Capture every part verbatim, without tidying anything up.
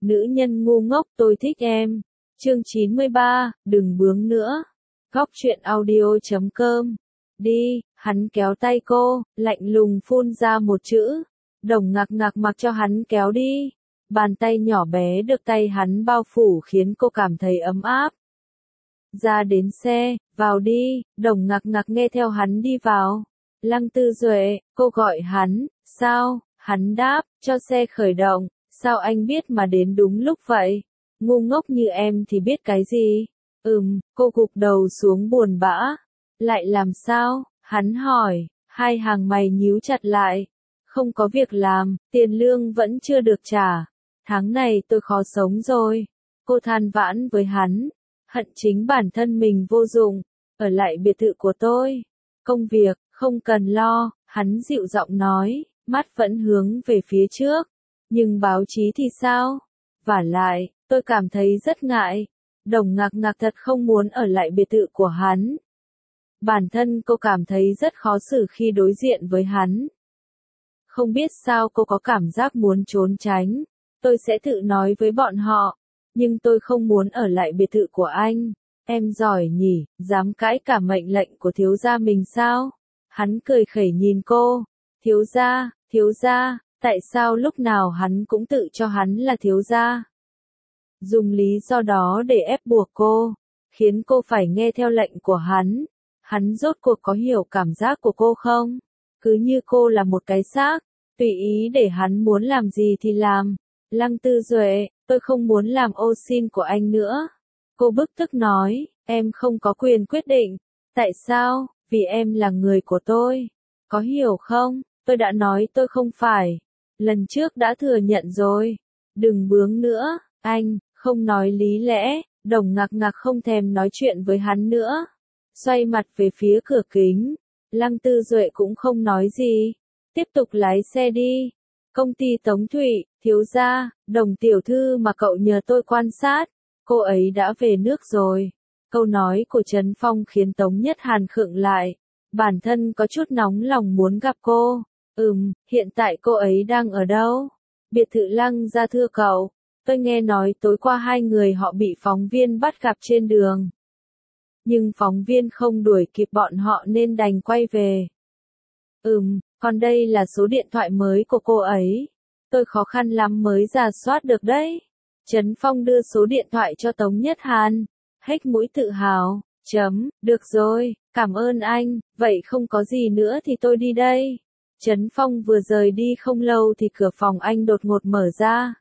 Nữ nhân ngu ngốc tôi thích em. Chương chín mươi ba, đừng bướng nữa. Góc truyện audio chấm com. Đi, hắn kéo tay cô, lạnh lùng phun ra một chữ. Đồng ngạc ngạc mặc cho hắn kéo đi. Bàn tay nhỏ bé được tay hắn bao phủ khiến cô cảm thấy ấm áp. Ra đến xe, vào đi, Đồng ngạc ngạc nghe theo hắn đi vào. Lăng Tư Duệ, cô gọi hắn, sao? Hắn đáp, cho xe khởi động, sao anh biết mà đến đúng lúc vậy? Ngu ngốc như em thì biết cái gì? Ừm, cô gục đầu xuống buồn bã. Lại làm sao? Hắn hỏi, hai hàng mày nhíu chặt lại. Không có việc làm, tiền lương vẫn chưa được trả. Tháng này tôi khó sống rồi. Cô than vãn với hắn, hận chính bản thân mình vô dụng. Ở lại biệt thự của tôi. Công việc, không cần lo, hắn dịu giọng nói, mắt vẫn hướng về phía trước. Nhưng báo chí thì sao? Vả lại, tôi cảm thấy rất ngại. Đồng ngạc ngạc thật không muốn ở lại biệt thự của hắn. Bản thân cô cảm thấy rất khó xử khi đối diện với hắn. Không biết sao cô có cảm giác muốn trốn tránh. Tôi sẽ tự nói với bọn họ. Nhưng tôi không muốn ở lại biệt thự của anh. Em giỏi nhỉ, dám cãi cả mệnh lệnh của thiếu gia mình sao? Hắn cười khẩy nhìn cô. Thiếu gia, thiếu gia, tại sao lúc nào hắn cũng tự cho hắn là thiếu gia? Dùng lý do đó để ép buộc cô, khiến cô phải nghe theo lệnh của hắn. Hắn rốt cuộc có hiểu cảm giác của cô không? Cứ như cô là một cái xác, tùy ý để hắn muốn làm gì thì làm. Lăng Tư Duệ, tôi không muốn làm ô xin của anh nữa. Cô bức tức nói, em không có quyền quyết định. Tại sao? Vì em là người của tôi. Có hiểu không? Tôi đã nói tôi không phải. Lần trước đã thừa nhận rồi. Đừng bướng nữa, anh, không nói lý lẽ. Đồng ngạc ngạc không thèm nói chuyện với hắn nữa. Xoay mặt về phía cửa kính. Lăng Tư Duệ cũng không nói gì. Tiếp tục lái xe đi. Công ty Tống Thụy, thiếu gia, Đồng tiểu thư mà cậu nhờ tôi quan sát. Cô ấy đã về nước rồi. Câu nói của Trấn Phong khiến Tống Nhất Hàn khựng lại. Bản thân có chút nóng lòng muốn gặp cô. Ừm, hiện tại cô ấy đang ở đâu? Biệt thự Lăng gia thưa cậu. Tôi nghe nói tối qua hai người họ bị phóng viên bắt gặp trên đường. Nhưng phóng viên không đuổi kịp bọn họ nên đành quay về. Ừm, còn đây là số điện thoại mới của cô ấy. Tôi khó khăn lắm mới rà soát được đấy. Trấn Phong đưa số điện thoại cho Tống Nhất Hàn. Hếch mũi tự hào. Chấm, được rồi, cảm ơn anh, vậy không có gì nữa thì tôi đi đây. Trấn Phong vừa rời đi không lâu thì cửa phòng anh đột ngột mở ra.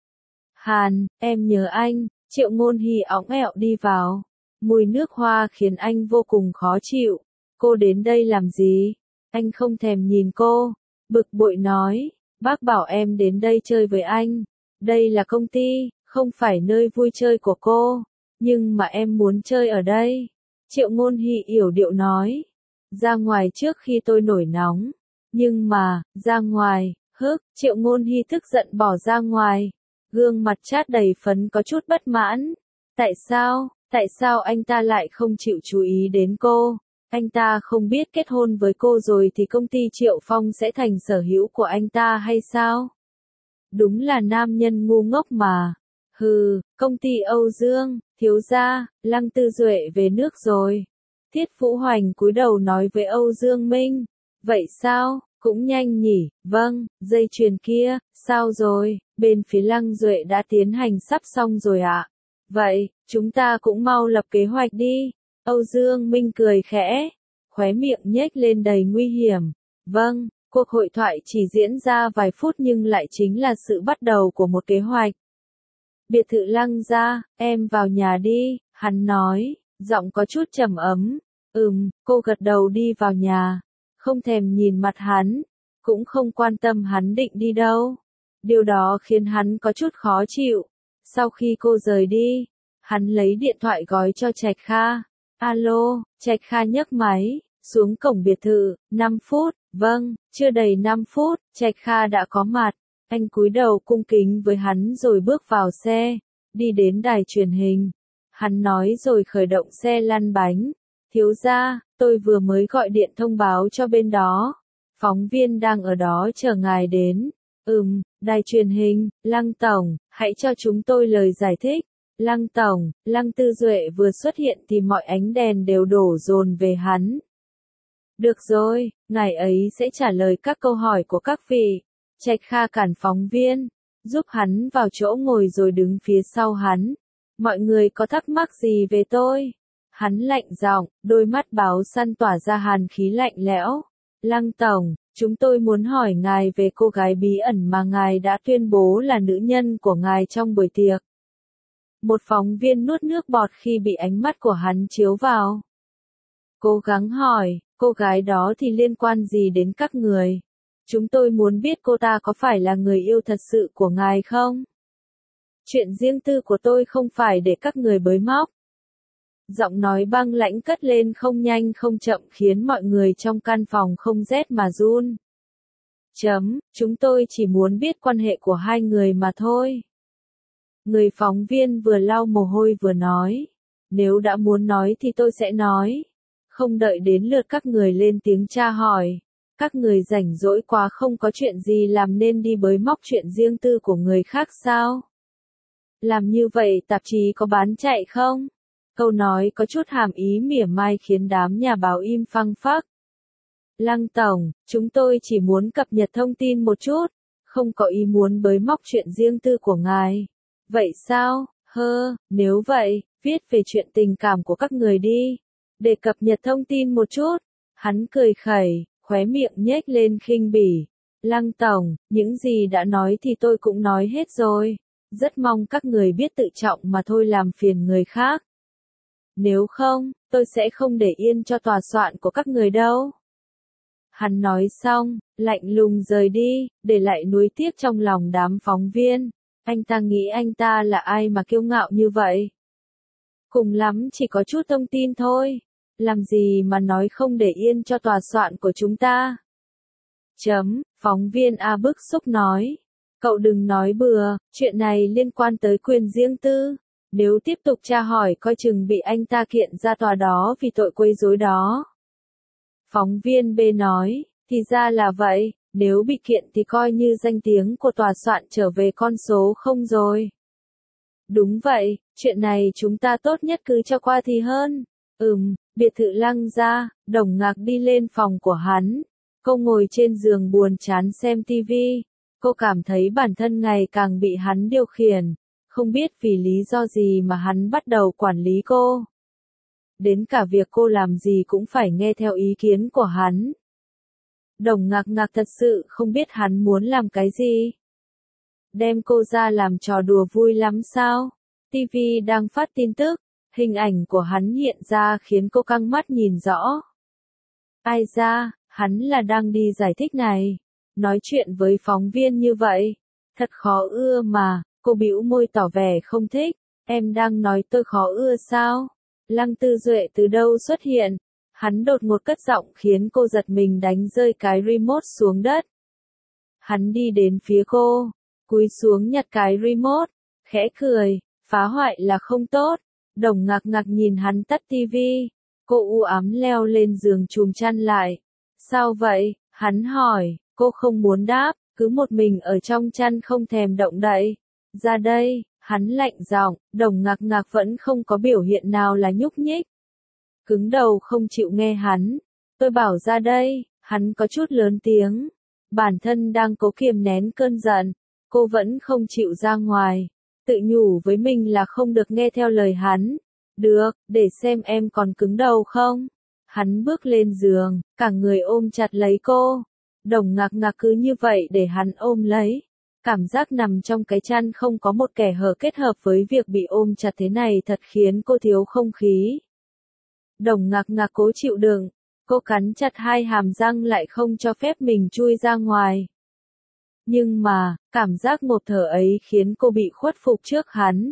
Hàn, em nhớ anh, Triệu Ngôn Hỉ óng ẹo đi vào. Mùi nước hoa khiến anh vô cùng khó chịu. Cô đến đây làm gì? Anh không thèm nhìn cô. Bực bội nói, bác bảo em đến đây chơi với anh. Đây là công ty, không phải nơi vui chơi của cô. Nhưng mà em muốn chơi ở đây. Triệu Ngôn Hỉ yểu điệu nói. Ra ngoài trước khi tôi nổi nóng. Nhưng mà, ra ngoài, hức, Triệu Ngôn Hỉ tức giận bỏ ra ngoài. Gương mặt chát đầy phấn có chút bất mãn. Tại sao, tại sao anh ta lại không chịu chú ý đến cô? Anh ta không biết kết hôn với cô rồi thì công ty Triệu Phong sẽ thành sở hữu của anh ta hay sao? Đúng là nam nhân ngu ngốc mà. Hừ, công ty Âu Dương, thiếu gia, Lăng Tư Duệ về nước rồi. Thiết Phũ Hoành cúi đầu nói với Âu Dương Minh. Vậy sao, cũng nhanh nhỉ, vâng, dây chuyền kia, sao rồi, bên phía Lăng Duệ đã tiến hành sắp xong rồi ạ. À? Vậy, chúng ta cũng mau lập kế hoạch đi. Âu Dương Minh cười khẽ, khóe miệng nhếch lên đầy nguy hiểm. Vâng, cuộc hội thoại chỉ diễn ra vài phút nhưng lại chính là sự bắt đầu của một kế hoạch. Biệt thự Lăng gia, em vào nhà đi, hắn nói, giọng có chút trầm ấm. Ừm, cô gật đầu đi vào nhà, không thèm nhìn mặt hắn, cũng không quan tâm hắn định đi đâu. Điều đó khiến hắn có chút khó chịu. Sau khi cô rời đi, hắn lấy điện thoại gói cho Trạch Kha. Alo, Trạch Kha nhấc máy, xuống cổng biệt thự, năm phút, vâng, chưa đầy năm phút, Trạch Kha đã có mặt. Anh cúi đầu cung kính với hắn rồi bước vào xe, đi đến đài truyền hình. Hắn nói rồi khởi động xe lăn bánh. Thiếu gia, tôi vừa mới gọi điện thông báo cho bên đó. Phóng viên đang ở đó chờ ngài đến. Ừm, Đài truyền hình, Lăng Tổng, hãy cho chúng tôi lời giải thích. Lăng Tổng, Lăng Tư Duệ vừa xuất hiện thì mọi ánh đèn đều đổ dồn về hắn. Được rồi, ngài ấy sẽ trả lời các câu hỏi của các vị. Trạch Kha cản phóng viên, giúp hắn vào chỗ ngồi rồi đứng phía sau hắn. Mọi người có thắc mắc gì về tôi? Hắn lạnh giọng, đôi mắt báo săn tỏa ra hàn khí lạnh lẽo. Lăng Tổng, chúng tôi muốn hỏi ngài về cô gái bí ẩn mà ngài đã tuyên bố là nữ nhân của ngài trong buổi tiệc. Một phóng viên nuốt nước bọt khi bị ánh mắt của hắn chiếu vào. Cố gắng hỏi, cô gái đó thì liên quan gì đến các người? Chúng tôi muốn biết cô ta có phải là người yêu thật sự của ngài không? Chuyện riêng tư của tôi không phải để các người bới móc. Giọng nói băng lãnh cất lên không nhanh không chậm khiến mọi người trong căn phòng không rét mà run. Chấm, chúng tôi chỉ muốn biết quan hệ của hai người mà thôi. Người phóng viên vừa lau mồ hôi vừa nói. Nếu đã muốn nói thì tôi sẽ nói. Không đợi đến lượt các người lên tiếng tra hỏi. Các người rảnh rỗi quá không có chuyện gì làm nên đi bới móc chuyện riêng tư của người khác sao? Làm như vậy tạp chí có bán chạy không? Câu nói có chút hàm ý mỉa mai khiến đám nhà báo im phăng phắc. Lăng Tổng, chúng tôi chỉ muốn cập nhật thông tin một chút, không có ý muốn bới móc chuyện riêng tư của ngài. Vậy sao? Hơ, nếu vậy, viết về chuyện tình cảm của các người đi. Để cập nhật thông tin một chút. Hắn cười khẩy, khóe miệng nhếch lên khinh bỉ. Lăng Tổng, những gì đã nói thì tôi cũng nói hết rồi. Rất mong các người biết tự trọng mà thôi làm phiền người khác. Nếu không, tôi sẽ không để yên cho tòa soạn của các người đâu. Hắn nói xong, lạnh lùng rời đi, để lại nuối tiếc trong lòng đám phóng viên. Anh ta nghĩ anh ta là ai mà kiêu ngạo như vậy? Cùng lắm chỉ có chút thông tin thôi. Làm gì mà nói không để yên cho tòa soạn của chúng ta? Chấm, phóng viên A bức xúc nói. Cậu đừng nói bừa, chuyện này liên quan tới quyền riêng tư. Nếu tiếp tục tra hỏi coi chừng bị anh ta kiện ra tòa đó vì tội quấy rối đó. Phóng viên B nói, thì ra là vậy, nếu bị kiện thì coi như danh tiếng của tòa soạn trở về con số không rồi. Đúng vậy, chuyện này chúng ta tốt nhất cứ cho qua thì hơn. Ừm, biệt thự Lăng gia, Đồng Ngạc đi lên phòng của hắn. Cô ngồi trên giường buồn chán xem tivi. Cô cảm thấy bản thân ngày càng bị hắn điều khiển. Không biết vì lý do gì mà hắn bắt đầu quản lý cô. Đến cả việc cô làm gì cũng phải nghe theo ý kiến của hắn. Đồng Ngạc Ngạc thật sự không biết hắn muốn làm cái gì. Đem cô ra làm trò đùa vui lắm sao? ti vi đang phát tin tức, hình ảnh của hắn hiện ra khiến cô căng mắt nhìn rõ. Ai ra, hắn là đang đi giải thích này. Nói chuyện với phóng viên như vậy, thật khó ưa mà, cô bĩu môi tỏ vẻ không thích. Em đang nói tôi khó ưa sao? Lăng Tư Duệ từ đâu xuất hiện? Hắn đột ngột cất giọng khiến cô giật mình đánh rơi cái remote xuống đất. Hắn đi đến phía cô, cúi xuống nhặt cái remote, khẽ cười, phá hoại là không tốt. Đồng Ngạc Ngạc nhìn hắn tắt tivi, cô u ám leo lên giường chùm chăn lại. Sao vậy? Hắn hỏi, cô không muốn đáp, cứ một mình ở trong chăn không thèm động đậy. Ra đây, hắn lạnh giọng, Đồng Ngạc Ngạc vẫn không có biểu hiện nào là nhúc nhích. Cứng đầu không chịu nghe hắn. Tôi bảo ra đây, hắn có chút lớn tiếng. Bản thân đang cố kiềm nén cơn giận, cô vẫn không chịu ra ngoài. Tự nhủ với mình là không được nghe theo lời hắn. Được, để xem em còn cứng đầu không. Hắn bước lên giường, cả người ôm chặt lấy cô. Đồng Ngạc Ngạc cứ như vậy để hắn ôm lấy. Cảm giác nằm trong cái chăn không có một kẻ hở kết hợp với việc bị ôm chặt thế này thật khiến cô thiếu không khí. Đồng Ngạc Ngạc cố chịu đựng, cô cắn chặt hai hàm răng lại không cho phép mình chui ra ngoài. Nhưng mà, cảm giác ngộp thở ấy khiến cô bị khuất phục trước hắn.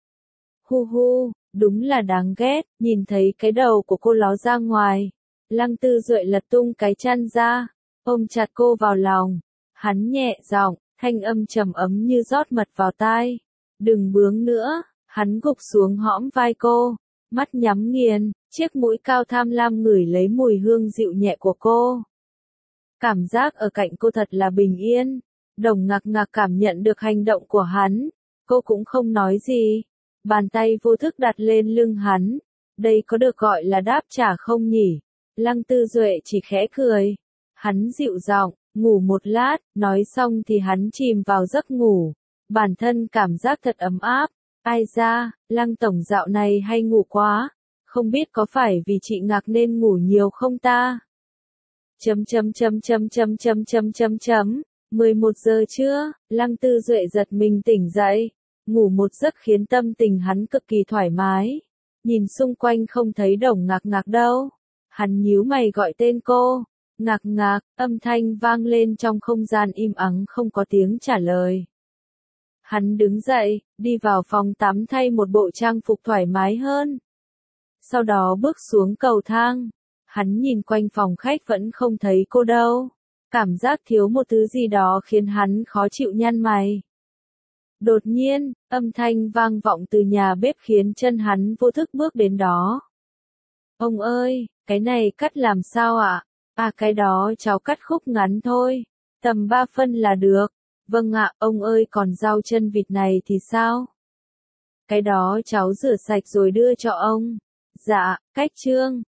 Hu hu, đúng là đáng ghét, nhìn thấy cái đầu của cô ló ra ngoài. Lăng Tư Duệ lật tung cái chăn ra, ôm chặt cô vào lòng. Hắn nhẹ giọng, thanh âm trầm ấm như rót mật vào tai. Đừng bướng nữa, hắn gục xuống hõm vai cô, mắt nhắm nghiền, chiếc mũi cao tham lam ngửi lấy mùi hương dịu nhẹ của cô. Cảm giác ở cạnh cô thật là bình yên. Đồng Ngạc Ngạc cảm nhận được hành động của hắn, cô cũng không nói gì. Bàn tay vô thức đặt lên lưng hắn. Đây có được gọi là đáp trả không nhỉ? Lăng Tư Duệ chỉ khẽ cười. Hắn dịu giọng, ngủ một lát, nói xong thì hắn chìm vào giấc ngủ. Bản thân cảm giác thật ấm áp. Ai da, Lăng tổng dạo này hay ngủ quá. Không biết có phải vì chị Ngạc nên ngủ nhiều không ta? Chấm chấm chấm chấm chấm chấm chấm chấm chấm. mười một giờ trưa, Lăng Tư Duệ giật mình tỉnh dậy. Ngủ một giấc khiến tâm tình hắn cực kỳ thoải mái. Nhìn xung quanh không thấy Đồng Ngạc Ngạc đâu. Hắn nhíu mày gọi tên cô. Ngạc Ngạc, âm thanh vang lên trong không gian im ắng không có tiếng trả lời. Hắn đứng dậy, đi vào phòng tắm thay một bộ trang phục thoải mái hơn. Sau đó bước xuống cầu thang. Hắn nhìn quanh phòng khách vẫn không thấy cô đâu. Cảm giác thiếu một thứ gì đó khiến hắn khó chịu nhăn mày. Đột nhiên, âm thanh vang vọng từ nhà bếp khiến chân hắn vô thức bước đến đó. Ông ơi, cái này cắt làm sao ạ? À? à cái đó cháu cắt khúc ngắn thôi. Tầm ba phân là được. Vâng ạ, ông ơi còn rau chân vịt này thì sao? Cái đó cháu rửa sạch rồi đưa cho ông. Dạ, cách trương.